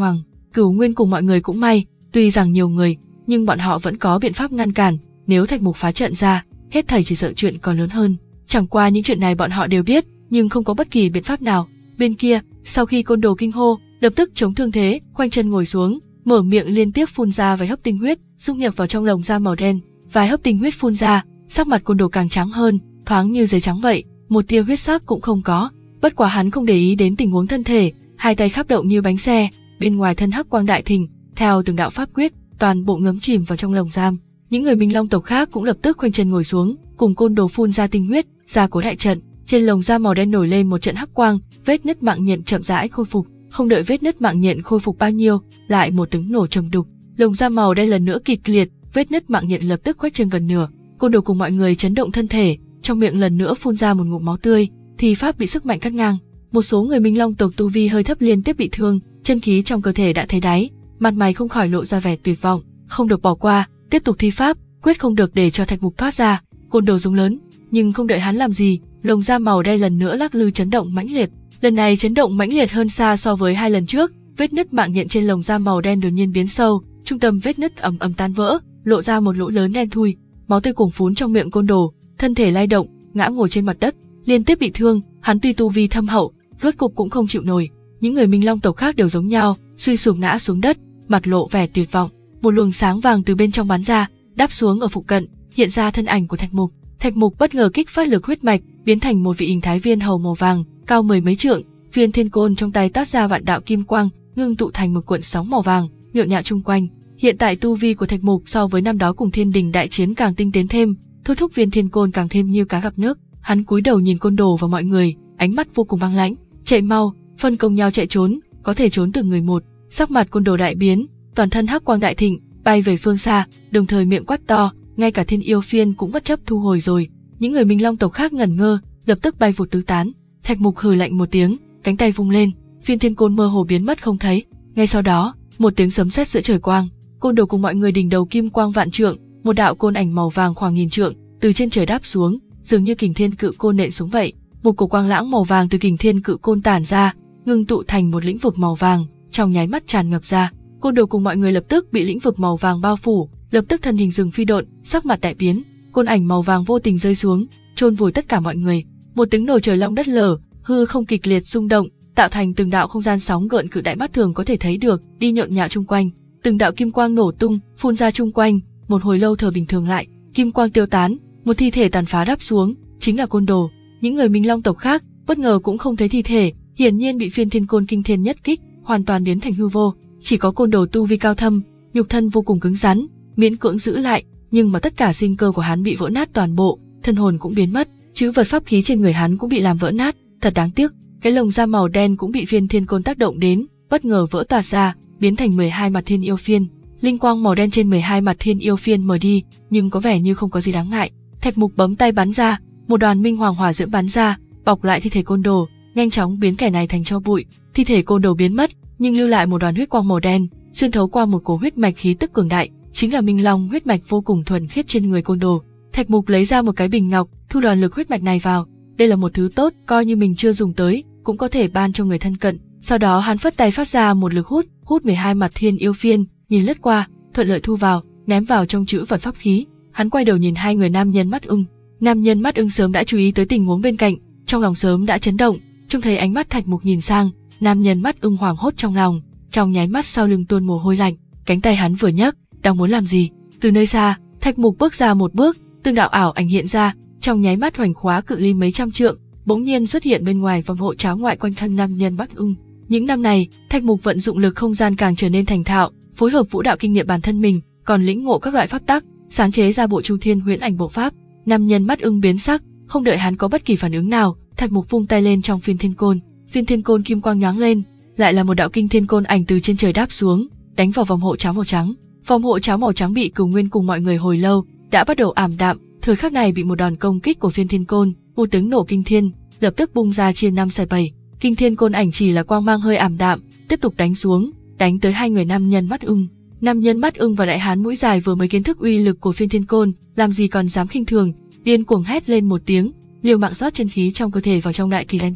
Cửu Nguyên cùng mọi người cũng may, tuy rằng nhiều người, nhưng bọn họ vẫn có biện pháp ngăn cản. Nếu Thạch Mục phá trận ra, hết thảy chỉ sợ chuyện còn lớn hơn. Chẳng qua những chuyện này bọn họ đều biết, nhưng không có bất kỳ biện pháp nào. Bên kia, sau khi Côn Đồ kinh hô, lập tức chống thương thế, khoanh chân ngồi xuống, mở miệng liên tiếp phun ra vài hấp tinh huyết, dung nhập vào trong lồng da màu đen. Vài hấp tinh huyết phun ra, sắc mặt Côn Đồ càng trắng hơn, thoáng như giấy trắng vậy, một tia huyết sắc cũng không có. Bất quá hắn không để ý đến tình huống thân thể, hai tay khắp động như bánh xe, bên ngoài thân hắc quang đại thịnh, theo từng đạo pháp quyết, toàn bộ ngấm chìm vào trong lồng giam. Những người Minh Long tộc khác cũng lập tức khoanh chân ngồi xuống, cùng Côn Đồ phun ra tinh huyết, gia cố đại trận. Trên lồng da màu đen nổi lên một trận hắc quang, vết nứt mạng nhện chậm rãi khôi phục. Không đợi vết nứt mạng nhện khôi phục bao nhiêu, lại một tiếng nổ trầm đục. Lồng da màu đen lần nữa kịch liệt, vết nứt mạng nhện lập tức khuếch trương gần nửa. Côn Đồ cùng mọi người chấn động thân thể, trong miệng lần nữa phun ra một ngụm máu tươi, thì pháp bị sức mạnh cắt ngang. Một số người Minh Long tộc tu vi hơi thấp liên tiếp bị thương, chân khí trong cơ thể đã thấy đáy, mặt mày không khỏi lộ ra vẻ tuyệt vọng. Không được bỏ qua, tiếp tục thi pháp, quyết không được để cho Thạch Mục thoát ra. Côn Đồ giống lớn, nhưng không đợi hắn làm gì, lồng da màu đen lần nữa lắc lư chấn động mãnh liệt. Lần này chấn động mãnh liệt hơn xa so với hai lần trước, vết nứt mạng nhện trên lồng da màu đen đột nhiên biến sâu, trung tâm vết nứt ầm ầm tan vỡ, lộ ra một lỗ lớn đen thui, máu tươi cuồn phún trong miệng Côn Đồ, thân thể lay động, ngã ngồi trên mặt đất, liên tiếp bị thương. Hắn tuy tu vi thâm hậu, rốt cục cũng không chịu nổi. Những người Minh Long tộc khác đều giống nhau, suy sụp ngã xuống đất, mặt lộ vẻ tuyệt vọng. Một luồng sáng vàng từ bên trong bắn ra, đáp xuống ở phụ cận, hiện ra thân ảnh của Thạch Mục. Thạch Mục bất ngờ kích phát lực huyết mạch, biến thành một vị hình thái viên hầu màu vàng, cao mười mấy trượng. Viên thiên côn trong tay toát ra vạn đạo kim quang, ngưng tụ thành một cuộn sóng màu vàng, nhộn nhạo chung quanh. Hiện tại tu vi của Thạch Mục so với năm đó cùng Thiên Đình đại chiến càng tinh tiến thêm, thôi thúc viên thiên côn càng thêm như cá gặp nước. Hắn cúi đầu nhìn Côn Đồ và mọi người, ánh mắt vô cùng băng lãnh. Chạy mau, phân công nhau chạy trốn, có thể trốn từng người một. Sắc mặt Côn Đồ đại biến, toàn thân hắc quang đại thịnh, bay về phương xa, đồng thời miệng quát to, ngay cả Thiên Yêu Phiên cũng bất chấp thu hồi rồi. Những người Minh Long tộc khác ngẩn ngơ, lập tức bay vụt tứ tán. Thạch Mục hừ lạnh một tiếng, cánh tay vung lên, viên thiên côn mơ hồ biến mất không thấy. Ngay sau đó, một tiếng sấm sét giữa trời quang, Côn Đồ cùng mọi người đỉnh đầu kim quang vạn trượng, một đạo côn ảnh màu vàng khoảng nghìn trượng từ trên trời đáp xuống, dường như kình thiên cự côn nện xuống vậy. Một cổ quang lãng màu vàng từ kình thiên cự côn tản ra, ngưng tụ thành một lĩnh vực màu vàng, trong nháy mắt tràn ngập ra. Côn Đồ cùng mọi người lập tức bị lĩnh vực màu vàng bao phủ, lập tức thân hình dừng phi độn, sắc mặt đại biến. Côn ảnh màu vàng vô tình rơi xuống, chôn vùi tất cả mọi người. Một tiếng nổ trời long đất lở, hư không kịch liệt rung động, tạo thành từng đạo không gian sóng gợn cự đại mắt thường có thể thấy được, đi nhộn nhạo chung quanh. Từng đạo kim quang nổ tung, phun ra chung quanh. Một hồi lâu thở bình thường lại, kim quang tiêu tán, một thi thể tàn phá đáp xuống, chính là Côn Đồ. Những người Minh Long tộc khác bất ngờ cũng không thấy thi thể, hiển nhiên bị phiên thiên côn kinh thiên nhất kích, hoàn toàn biến thành hư vô. Chỉ có Côn Đồ tu vi cao thâm, nhục thân vô cùng cứng rắn, miễn cưỡng giữ lại, nhưng mà tất cả sinh cơ của hắn bị vỡ nát toàn bộ, thân hồn cũng biến mất, chữ vật pháp khí trên người hắn cũng bị làm vỡ nát, thật đáng tiếc. Cái lồng da màu đen cũng bị phiên thiên côn tác động đến, bất ngờ vỡ toạc ra, biến thành mười hai mặt thiên yêu phiên. Linh quang màu đen trên mười hai mặt thiên yêu phiên mờ đi, nhưng có vẻ như không có gì đáng ngại. Thạch Mục bấm tay bắn ra, một đoàn minh hoàng hỏa diễm bắn ra, bọc lại thi thể Côn Đồ, nhanh chóng biến kẻ này thành tro bụi. Thi thể Côn Đồ biến mất, nhưng lưu lại một đoàn huyết quang màu đen, xuyên thấu qua một cổ huyết mạch khí tức cường đại, chính là Minh Long huyết mạch vô cùng thuần khiết trên người Côn Đồ. Thạch Mục lấy ra một cái bình ngọc, thu đoàn lực huyết mạch này vào. Đây là một thứ tốt, coi như mình chưa dùng tới, cũng có thể ban cho người thân cận. Sau đó hắn phất tay phát ra một lực hút, hút mười hai mặt thiên yêu phiên, nhìn lướt qua, thuận lợi thu vào, ném vào trong chữ vật pháp khí. Hắn quay đầu nhìn hai người nam nhân mắt ưng. Nam nhân mắt ưng sớm đã chú ý tới tình huống bên cạnh, trong lòng sớm đã chấn động, trông thấy ánh mắt Thạch Mục nhìn sang, nam nhân mắt ưng hoảng hốt trong lòng, trong nháy mắt sau lưng tuôn mồ hôi lạnh, cánh tay hắn vừa nhấc, đang muốn làm gì, từ nơi xa, Thạch Mục bước ra một bước, từng đạo ảo ảnh hiện ra, trong nháy mắt hoành khóa cự ly mấy trăm trượng, bỗng nhiên xuất hiện bên ngoài vòng hộ cháo ngoại quanh thân nam nhân mắt ưng. Những năm này, Thạch Mục vận dụng lực không gian càng trở nên thành thạo, phối hợp vũ đạo kinh nghiệm bản thân mình, còn lĩnh ngộ các loại pháp tắc, sáng chế ra bộ Chu Thiên Huyễn Ảnh bộ pháp. Nam nhân mắt ưng biến sắc, không đợi hắn có bất kỳ phản ứng nào, Thạch Mục vung tay lên trong phiên thiên côn, phiên thiên côn kim quang nhoáng lên, lại là một đạo kinh thiên côn ảnh từ trên trời đáp xuống, đánh vào vòng hộ cháo màu trắng. Vòng hộ cháo màu trắng bị Cửu Nguyên cùng mọi người hồi lâu đã bắt đầu ảm đạm, thời khắc này bị một đòn công kích của phiên thiên côn, một tiếng nổ kinh thiên, lập tức bung ra chia năm xẻ bảy. Kinh thiên côn ảnh chỉ là quang mang hơi ảm đạm, tiếp tục đánh xuống, đánh tới hai người nam nhân mắt ưng. Nam nhân mắt ưng và đại hán mũi dài vừa mới kiến thức uy lực của phiên thiên côn, làm gì còn dám khinh thường, điên cuồng hét lên một tiếng, liều mạng rót chân khí trong cơ thể vào trong đại kỳ lân trắng.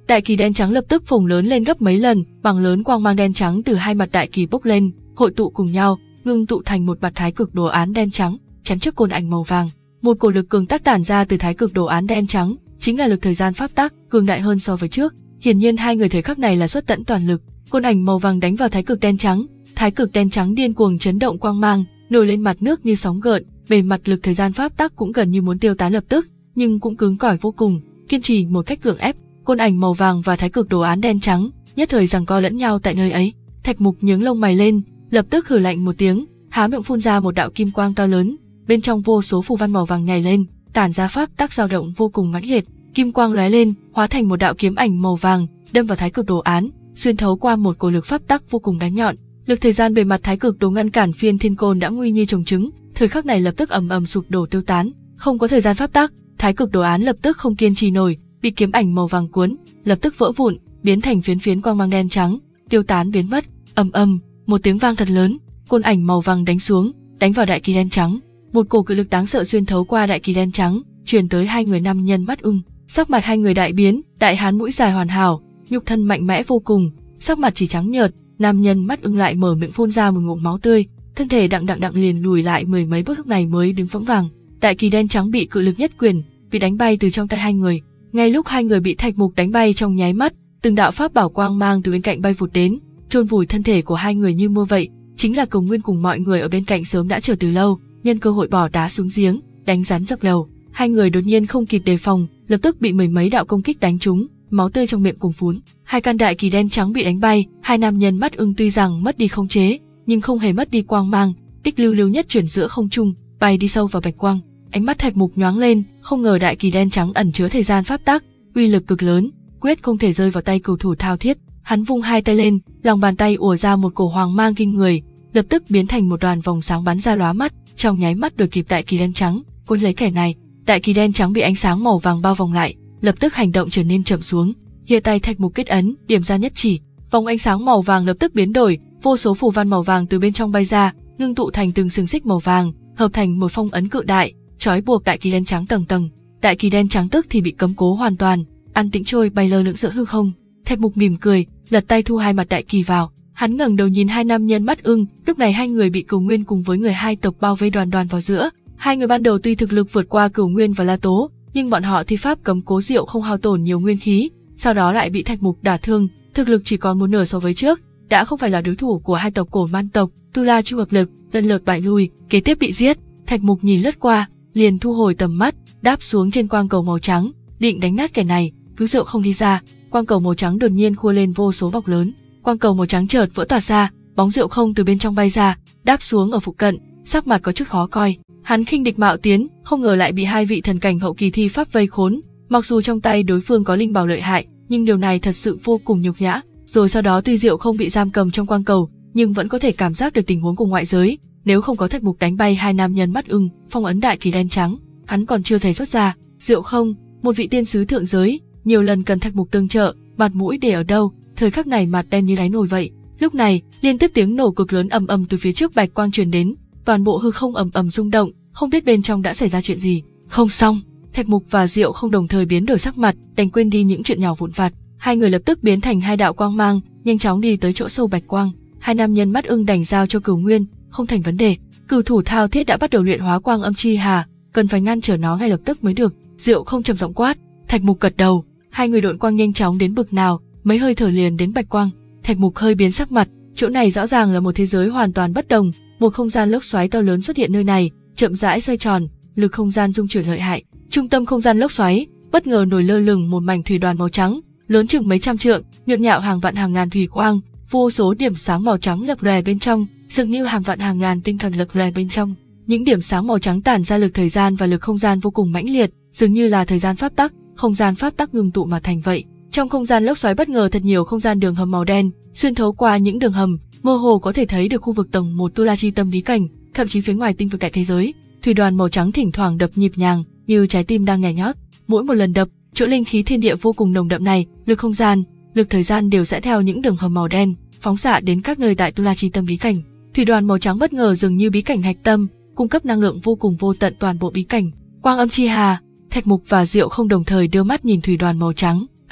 đại kỳ đen trắng lập tức phồng lớn lên gấp mấy lần, bằng lớn quang mang đen trắng từ hai mặt đại kỳ bốc lên, hội tụ cùng nhau, ngưng tụ thành một mặt thái cực đồ án đen trắng, chắn trước côn ảnh màu vàng. Một cổ lực cường tác tản ra từ thái cực đồ án đen trắng, chính là lực thời gian pháp tắc, cường đại hơn so với trước. Hiển nhiên hai người thời khắc này là xuất tận toàn lực. Côn ảnh màu vàng đánh vào thái cực đen trắng, thái cực đen trắng điên cuồng chấn động quang mang, nổi lên mặt nước như sóng gợn, bề mặt lực thời gian pháp tắc cũng gần như muốn tiêu tán lập tức, nhưng cũng cứng cỏi vô cùng, kiên trì một cách cưỡng ép. Côn ảnh màu vàng và thái cực đồ án đen trắng nhất thời giằng co lẫn nhau tại nơi ấy. Thạch Mục nhướng lông mày lên, lập tức hừ lạnh một tiếng, há miệng phun ra một đạo kim quang to lớn, bên trong vô số phù văn màu vàng nhảy lên, tản ra pháp tắc dao động vô cùng mãnh liệt. Kim quang lóe lên, hóa thành một đạo kiếm ảnh màu vàng, đâm vào thái cực đồ án, xuyên thấu qua một cổ lực pháp tắc vô cùng đáng nhọn. Lực thời gian bề mặt thái cực đồ ngăn cản phiên thiên côn đã nguy như trồng trứng, thời khắc này lập tức ầm ầm sụp đổ tiêu tán. Không có thời gian pháp tắc, thái cực đồ án lập tức không kiên trì nổi, bị kiếm ảnh màu vàng cuốn, lập tức vỡ vụn, biến thành phiến phiến quang mang đen trắng, tiêu tán biến mất. Ầm ầm, một tiếng vang thật lớn, côn ảnh màu vàng đánh xuống, đánh vào đại kỳ đen trắng. Một cổ cự lực đáng sợ xuyên thấu qua đại kỳ đen trắng, truyền tới hai người nam nhân mắt ưng. Sắc mặt hai người đại biến, đại hán mũi dài hoàn hảo, nhục thân mạnh mẽ vô cùng, sắc mặt chỉ trắng nhợt, nam nhân mắt ưng lại mở miệng phun ra một ngụm máu tươi, thân thể đặng đặng đặng liền lùi lại mười mấy bước, lúc này mới đứng vững vàng. Đại kỳ đen trắng bị cự lực nhất quyền, bị đánh bay từ trong tay hai người. Ngay lúc hai người bị Thạch Mục đánh bay trong nháy mắt, từng đạo pháp bảo quang mang từ bên cạnh bay vụt đến, chôn vùi thân thể của hai người như mưa vậy. Chính là Cầu Nguyên cùng mọi người ở bên cạnh sớm đã chờ từ lâu, nhân cơ hội bỏ đá xuống giếng, đánh rắn dập đầu. Hai người đột nhiên không kịp đề phòng, lập tức bị mười mấy đạo công kích đánh trúng, máu tươi trong miệng cùng phún. Hai căn đại kỳ đen trắng bị đánh bay, hai nam nhân mắt ưng tuy rằng mất đi khống chế, nhưng không hề mất đi quang mang, tích lưu lưu nhất chuyển giữa không trung, bay đi sâu vào bạch quang. Ánh mắt Thạch Mục nhoáng lên, không ngờ đại kỳ đen trắng ẩn chứa thời gian pháp tắc, uy lực cực lớn, quyết không thể rơi vào tay cầu thủ thao thiết. Hắn vung hai tay lên, lòng bàn tay ùa ra một cổ hoàng mang kinh người, lập tức biến thành một đoàn vòng sáng bắn ra lóa mắt, trong nháy mắt đuổi kịp đại kỳ đen trắng, cuốn lấy kẻ này. Đại kỳ đen trắng bị ánh sáng màu vàng bao vòng lại, lập tức hành động trở nên chậm xuống. Here tay Thạch Mục kết ấn, điểm ra nhất chỉ, vòng ánh sáng màu vàng lập tức biến đổi, vô số phù văn màu vàng từ bên trong bay ra, ngưng tụ thành từng xiềng xích màu vàng, hợp thành một phong ấn cự đại, trói buộc đại kỳ đen trắng tầng tầng. Đại kỳ đen trắng tức thì bị cấm cố hoàn toàn, an tĩnh trôi bay lơ lửng giữa hư không. Thạch Mục mỉm cười, lật tay thu hai mặt đại kỳ vào. Hắn ngẩng đầu nhìn hai nam nhân mắt ưng, lúc này hai người bị Cửu Nguyên cùng với người hai tộc bao vây đoàn đoàn vào giữa. Hai người ban đầu tuy thực lực vượt qua Cửu Nguyên và La Tố, nhưng bọn họ thi pháp cấm cố diệu không hao tổn nhiều nguyên khí, sau đó lại bị Thạch Mục đả thương, thực lực chỉ còn một nửa so với trước, đã không phải là đối thủ của hai tộc Cổ Man tộc, Tu La Chu hợp lực, lần lượt bại lui, kế tiếp bị giết. Thạch Mục nhìn lướt qua, liền thu hồi tầm mắt, đáp xuống trên quang cầu màu trắng, định đánh nát kẻ này, cứ diệu không đi ra. Quang cầu màu trắng đột nhiên khua lên vô số bọc lớn, quang cầu màu trắng chợt vỡ toạc ra, bóng diệu không từ bên trong bay ra, đáp xuống ở phụ cận, sắc mặt có chút khó coi. Hắn khinh địch mạo tiến, không ngờ lại bị hai vị thần cảnh hậu kỳ thi pháp vây khốn. Mặc dù trong tay đối phương có linh bảo lợi hại, nhưng điều này thật sự vô cùng nhục nhã. Rồi sau đó tuy diệu không bị giam cầm trong quang cầu, nhưng vẫn có thể cảm giác được tình huống cùng ngoại giới. Nếu không có Thạch Mục đánh bay hai nam nhân mắt ưng, phong ấn đại kỳ đen trắng, hắn còn chưa thể xuất ra. Diệu không, một vị tiên sứ thượng giới, nhiều lần cần Thạch Mục tương trợ, mặt mũi để ở đâu, thời khắc này mặt đen như đáy nồi vậy. Lúc này, liên tiếp tiếng nổ cực lớn ầm ầm từ phía trước bạch quang truyền đến, toàn bộ hư không ầm ầm rung động, không biết bên trong đã xảy ra chuyện gì. Không xong, Thạch Mục và Diệu không đồng thời biến đổi sắc mặt, đành quên đi những chuyện nhỏ vụn vặt. Hai người lập tức biến thành hai đạo quang mang, nhanh chóng đi tới chỗ sâu bạch quang. Hai nam nhân mắt ưng đành giao cho Cửu Nguyên, không thành vấn đề. Cửu thủ thao thiết đã bắt đầu luyện hóa quang âm chi hà, cần phải ngăn trở nó ngay lập tức mới được. Diệu không trầm giọng quát. Thạch Mục gật đầu. Hai người độn quang nhanh chóng đến bực nào, mấy hơi thở liền đến bạch quang. Thạch Mục hơi biến sắc mặt, chỗ này rõ ràng là một thế giới hoàn toàn bất đồng. Một không gian lốc xoáy to lớn xuất hiện nơi này, chậm rãi xoay tròn, lực không gian dung chuyển lợi hại. Trung tâm không gian lốc xoáy bất ngờ nổi lơ lửng một mảnh thủy đoàn màu trắng, lớn chừng mấy trăm trượng, nhộn nhạo hàng vạn hàng ngàn thủy quang, vô số điểm sáng màu trắng lập lòe bên trong, dường như hàng vạn hàng ngàn tinh thần lập lòe bên trong. Những điểm sáng màu trắng tản ra lực thời gian và lực không gian vô cùng mãnh liệt, dường như là thời gian pháp tắc, không gian pháp tắc ngưng tụ mà thành vậy. Trong không gian lốc xoáy bất ngờ thật nhiều không gian đường hầm màu đen, xuyên thấu qua những đường hầm, mơ hồ có thể thấy được khu vực tầng một Tu La Chi Tâm bí cảnh, thậm chí phía ngoài tinh vực đại thế giới. Thủy đoàn màu trắng thỉnh thoảng đập nhịp nhàng, như trái tim đang nhảy nhót. Mỗi một lần đập, chỗ linh khí thiên địa vô cùng nồng đậm này, lực không gian, lực thời gian đều sẽ theo những đường hầm màu đen phóng xạ đến các nơi tại Tu La Chi Tâm bí cảnh. Thủy đoàn màu trắng bất ngờ dường như bí cảnh hạch tâm, cung cấp năng lượng vô cùng vô tận toàn bộ bí cảnh. Quang âm chi hà, Thạch Mục và Diệu không đồng thời đưa mắt nhìn thủy đoàn màu trắng,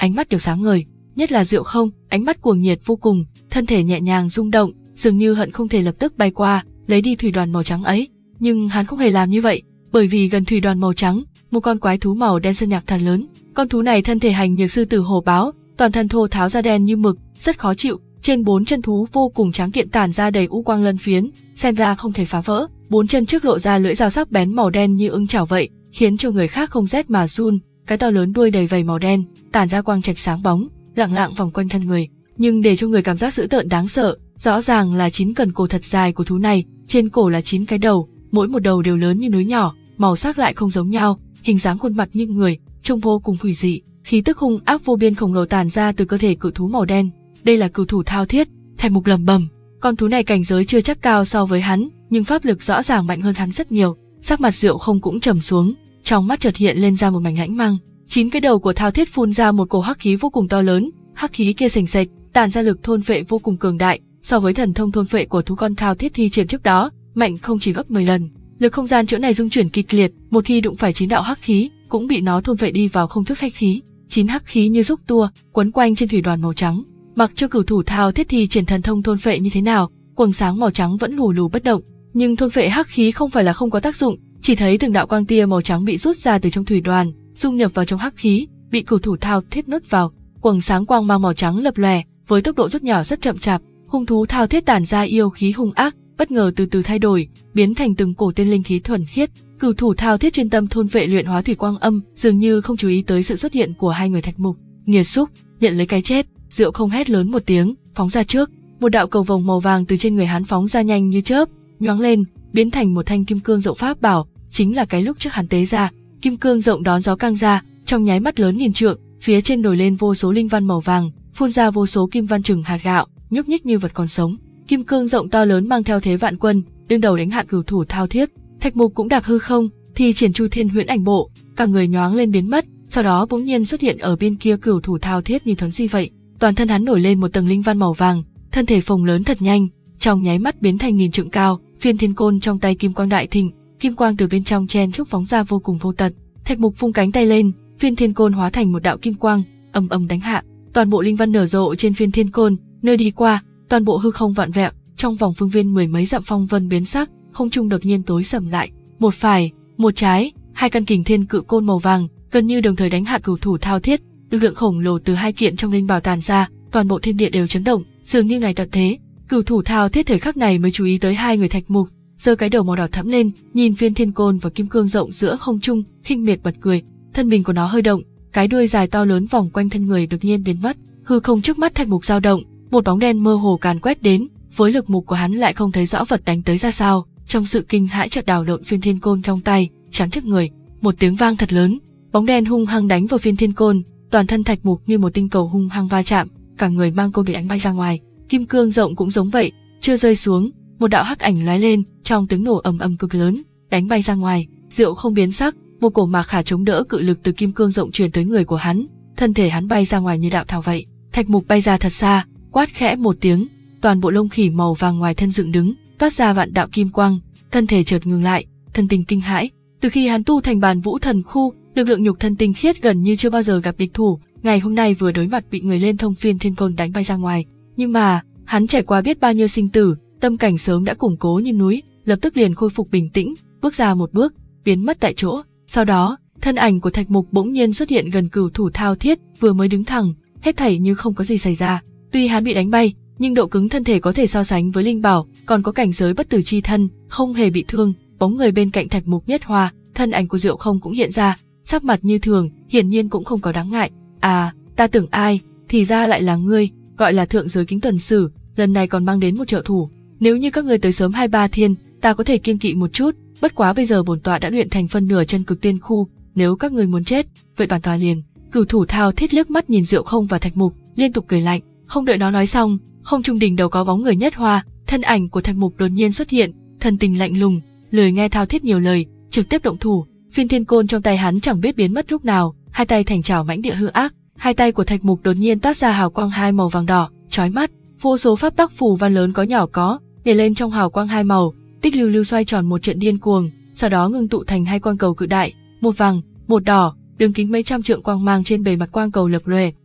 ánh mắt đều sáng ngời, nhất là Diệu Không, ánh mắt cuồng nhiệt vô cùng, thân thể nhẹ nhàng rung động, dường như hận không thể lập tức bay qua, lấy đi thủy đoàn màu trắng ấy. Nhưng hắn không hề làm như vậy, bởi vì gần thủy đoàn màu trắng, một con quái thú màu đen sơn nhạc thật lớn. Con thú này thân thể hành nhược sư tử hổ báo, toàn thân thô tháo da đen như mực, rất khó chịu. Trên bốn chân thú vô cùng tráng kiện tản ra đầy u quang lân phiến, xem ra không thể phá vỡ. Bốn chân trước lộ ra lưỡi dao sắc bén màu đen như ưng chảo vậy, khiến cho người khác không rét mà run. Cái to lớn đuôi đầy vảy màu đen, tản ra quang trạch sáng bóng, lặng lặng vòng quanh thân người, nhưng để cho người cảm giác dữ tợn đáng sợ. Rõ ràng là chín cần cổ thật dài của thú này, trên cổ là chín cái đầu, mỗi một đầu đều lớn như núi nhỏ, màu sắc lại không giống nhau, hình dáng khuôn mặt như người, trông vô cùng quỷ dị. Khí tức hung ác vô biên khổng lồ tản ra từ cơ thể cự thú màu đen. Đây là cửu thủ thao thiết. Thạch Mục lẩm bẩm, con thú này cảnh giới chưa chắc cao so với hắn, nhưng pháp lực rõ ràng mạnh hơn hắn rất nhiều. Sắc mặt Diệu Không cũng trầm xuống, trong mắt chợt hiện lên ra một mảnh lãnh mang. Chín cái đầu của thao thiết phun ra một cổ hắc khí vô cùng to lớn, hắc khí kia sền sệt, tản ra lực thôn phệ vô cùng cường đại, so với thần thông thôn phệ của thú con thao thiết thi triển trước đó, mạnh không chỉ gấp mười lần. Lực không gian chỗ này rung chuyển kịch liệt, một khi đụng phải chín đạo hắc khí, cũng bị nó thôn phệ đi vào không thức khách khí. Chín hắc khí như xúc tua, quấn quanh trên thủy đoàn màu trắng. Mặc cho cửu thủ thao thiết thi triển thần thông thôn phệ như thế nào, quầng sáng màu trắng vẫn lù lù bất động. Nhưng thôn phệ hắc khí không phải là không có tác dụng, chỉ thấy từng đạo quang tia màu trắng bị rút ra từ trong thủy đoàn, dung nhập vào trong hắc khí, bị cửu thủ thao thiết nuốt vào. Quầng sáng quang mang màu trắng lập lòe, với tốc độ rút nhỏ rất chậm chạp. Hung thú thao thiết tản ra yêu khí hung ác, bất ngờ từ từ thay đổi, biến thành từng cổ tên linh khí thuần khiết. Cửu thủ thao thiết chuyên tâm thôn phệ luyện hóa thủy quang âm, dường như không chú ý tới sự xuất hiện của hai người Thạch Mục. Nghiệt xúc, nhận lấy cái chết! Diệu Không hét lớn một tiếng, phóng ra trước. Một đạo cầu vồng màu vàng từ trên người hắn phóng ra nhanh như chớp, nhoáng lên, biến thành một thanh kim cương rộng pháp bảo, chính là cái lúc trước hắn tế ra. Kim cương rộng đón gió căng ra, trong nháy mắt lớn nghìn trượng, phía trên nổi lên vô số linh văn màu vàng, phun ra vô số kim văn chừng hạt gạo, nhúc nhích như vật còn sống. Kim cương rộng to lớn mang theo thế vạn quân, đương đầu đánh hạ cửu thủ thao thiết. Thạch Mục cũng đạp hư không, thì triển Chu Thiên Huyễn Ảnh Bộ, cả người nhoáng lên biến mất, sau đó bỗng nhiên xuất hiện ở bên kia cửu thủ thao thiết như thuấn di vậy. Toàn thân hắn nổi lên một tầng linh văn màu vàng, thân thể phồng lớn thật nhanh, trong nháy mắt biến thành nghìn trượng cao. Phiên thiên côn trong tay kim quang đại thịnh, kim quang từ bên trong chen chúc phóng ra vô cùng vô tận. Thạch Mục vung cánh tay lên, phiên thiên côn hóa thành một đạo kim quang, ầm ầm đánh hạ. Toàn bộ linh văn nở rộ trên phiên thiên côn, nơi đi qua, toàn bộ hư không vạn vẹo, trong vòng phương viên mười mấy dặm phong vân biến sắc, không trung đột nhiên tối sầm lại. Một phải, một trái, hai căn kình thiên cự côn màu vàng, gần như đồng thời đánh hạ cửu thủ thao thiết. Lực lượng khổng lồ từ hai kiện trong linh bảo tàn ra, toàn bộ thiên địa đều chấn động, dường như ngày tận thế. Cửu thủ thao thiết thời khắc này mới chú ý tới hai người Thạch Mục, giơ cái đầu màu đỏ thẫm lên, nhìn phiên thiên côn và kim cương rộng giữa không trung, khinh miệt bật cười. Thân mình của nó hơi động, cái đuôi dài to lớn vòng quanh thân người đột nhiên biến mất. Hư không trước mắt Thạch Mục dao động, một bóng đen mơ hồ càn quét đến, với lực mục của hắn lại không thấy rõ vật đánh tới ra sao. Trong sự kinh hãi chợt đảo lộn phiên thiên côn trong tay, chắn trước người. Một tiếng vang thật lớn, bóng đen hung hăng đánh vào phiên thiên côn, toàn thân Thạch Mục như một tinh cầu hung hăng va chạm, cả người mang côn bị đánh bay ra ngoài. Kim cương rộng cũng giống vậy, chưa rơi xuống, một đạo hắc ảnh lóe lên, trong tiếng nổ ầm ầm cực lớn, đánh bay ra ngoài. Diệu Không biến sắc, một cổ mạc khả chống đỡ cự lực từ kim cương rộng truyền tới người của hắn, thân thể hắn bay ra ngoài như đạo thảo vậy. Thạch Mục bay ra thật xa, quát khẽ một tiếng, toàn bộ lông khỉ màu vàng ngoài thân dựng đứng, toát ra vạn đạo kim quang, thân thể chợt ngừng lại, thân tình kinh hãi. Từ khi hắn tu thành Bàn Vũ Thần Khu, lực lượng nhục thân tinh khiết gần như chưa bao giờ gặp địch thủ, ngày hôm nay vừa đối mặt bị người lên thông phiên thiên côn đánh bay ra ngoài. Nhưng mà, hắn trải qua biết bao nhiêu sinh tử, tâm cảnh sớm đã củng cố như núi, lập tức liền khôi phục bình tĩnh, bước ra một bước, biến mất tại chỗ. Sau đó, thân ảnh của Thạch Mục bỗng nhiên xuất hiện gần cửu thủ thao thiết, vừa mới đứng thẳng, hết thảy như không có gì xảy ra. Tuy hắn bị đánh bay, nhưng độ cứng thân thể có thể so sánh với linh bảo, còn có cảnh giới bất tử chi thân, không hề bị thương. Bóng người bên cạnh Thạch Mục nhất hoa, thân ảnh của Diệu Không cũng hiện ra, sắc mặt như thường, hiển nhiên cũng không có đáng ngại. À, ta tưởng ai, thì ra lại là ngươi, gọi là thượng giới kính tuần sử, lần này còn mang đến một trợ thủ. Nếu như các ngươi tới sớm hai ba thiên, ta có thể kiêng kỵ một chút, bất quá bây giờ bổn tọa đã luyện thành phân nửa chân cực tiên khu, nếu các ngươi muốn chết, vậy bản tọa liền. Cửu thủ thao thiết liếc mắt nhìn Diệu Không và Thạch Mục, liên tục cười lạnh. Không đợi nó nói xong, không trung đỉnh đầu có bóng người nhất hoa, thân ảnh của Thạch Mục đột nhiên xuất hiện, thần tình lạnh lùng, lười nghe thao thiết nhiều lời, trực tiếp động thủ. Phiên thiên côn trong tay hắn chẳng biết biến mất lúc nào, hai tay thành chảo mãnh địa hư ác, hai tay của Thạch Mục đột nhiên toát ra hào quang hai màu vàng đỏ, chói mắt, vô số pháp tắc phù văn lớn có nhỏ có, nhảy lên trong hào quang hai màu, tích lưu lưu xoay tròn một trận điên cuồng, sau đó ngưng tụ thành hai quang cầu cự đại, một vàng, một đỏ, đường kính mấy trăm trượng quang mang trên bề mặt quang cầu lập lòe,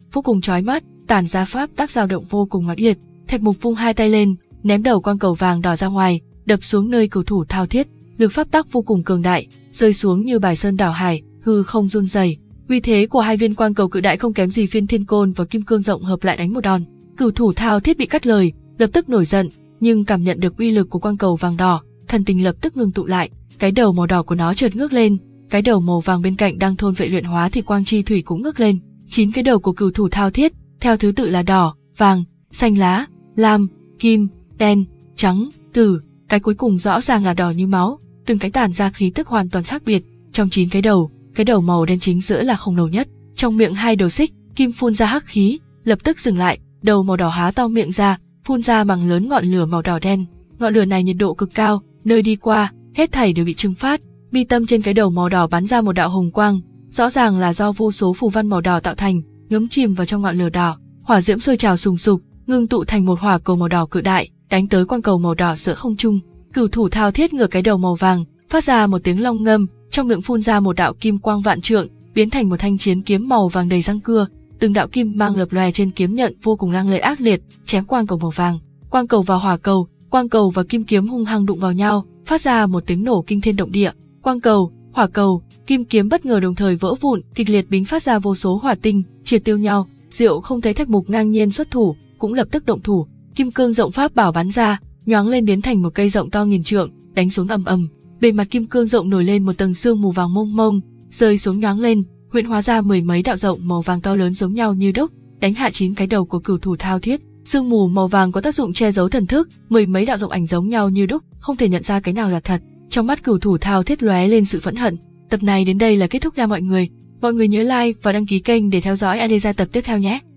vô cùng chói mắt, tản ra pháp tác dao động vô cùng mãnh liệt. Thạch Mục vung hai tay lên, ném đầu quang cầu vàng đỏ ra ngoài, đập xuống nơi cửu thủ thao thiết. Lực pháp tắc vô cùng cường đại, rơi xuống như bài sơn đảo hải, hư không run rẩy. Uy thế của hai viên quang cầu cự đại không kém gì Phiên Thiên Côn và Kim Cương Rộng hợp lại đánh một đòn. Cửu thủ thao thiết bị cắt lời, lập tức nổi giận, nhưng cảm nhận được uy lực của quang cầu vàng đỏ, thần tình lập tức ngưng tụ lại. Cái đầu màu đỏ của nó chợt ngước lên, cái đầu màu vàng bên cạnh đang thôn vệ luyện hóa thì quang chi thủy cũng ngước lên. Chín cái đầu của cửu thủ thao thiết, theo thứ tự là đỏ, vàng, xanh lá, lam, kim, đen, trắng, tử. Cái cuối cùng rõ ràng là đỏ như máu, từng cái tản ra khí tức hoàn toàn khác biệt. Trong chín cái đầu, cái đầu màu đen chính giữa là khổng lồ nhất. Trong miệng hai đầu xích kim phun ra hắc khí, lập tức dừng lại. Đầu màu đỏ há to miệng ra, phun ra bằng lớn ngọn lửa màu đỏ đen. Ngọn lửa này nhiệt độ cực cao, nơi đi qua, hết thảy đều bị trừng phát. Mi tâm trên cái đầu màu đỏ bắn ra một đạo hồng quang, rõ ràng là do vô số phù văn màu đỏ tạo thành, ngấm chìm vào trong ngọn lửa đỏ. Hỏa diễm sôi trào sùng sục, ngưng tụ thành một hỏa cầu màu đỏ cự đại, đánh tới quang cầu màu đỏ giữa không trung. Cửu thủ thao thiết ngửa cái đầu màu vàng, phát ra một tiếng long ngâm, trong miệng phun ra một đạo kim quang vạn trượng, biến thành một thanh chiến kiếm màu vàng đầy răng cưa. Từng đạo kim mang lập lòe trên kiếm nhận vô cùng lăng lệ ác liệt, chém quang cầu màu vàng. Quang cầu và hỏa cầu, quang cầu và kim kiếm hung hăng đụng vào nhau, phát ra một tiếng nổ kinh thiên động địa. Quang cầu, hỏa cầu, kim kiếm bất ngờ đồng thời vỡ vụn, kịch liệt bính phát ra vô số hỏa tinh, triệt tiêu nhau. Diệu không thấy Thạch Mục ngang nhiên xuất thủ, cũng lập tức động thủ. Kim cương rộng pháp bảo bắn ra, nhoáng lên biến thành một cây rộng to nghìn trượng, đánh xuống ầm ầm. Bề mặt kim cương rộng nổi lên một tầng sương mù vàng mông mông, rơi xuống nhoáng lên, huyễn hóa ra mười mấy đạo rộng màu vàng to lớn giống nhau như đúc, đánh hạ chín cái đầu của cửu thủ thao thiết. Sương mù màu vàng có tác dụng che giấu thần thức, mười mấy đạo rộng ảnh giống nhau như đúc, không thể nhận ra cái nào là thật. Trong mắt cửu thủ thao thiết lóe lên sự phẫn hận. Tập này đến đây là kết thúc nha mọi người. Mọi người nhớ like và đăng ký kênh để theo dõi a đê gia tập tiếp theo nhé.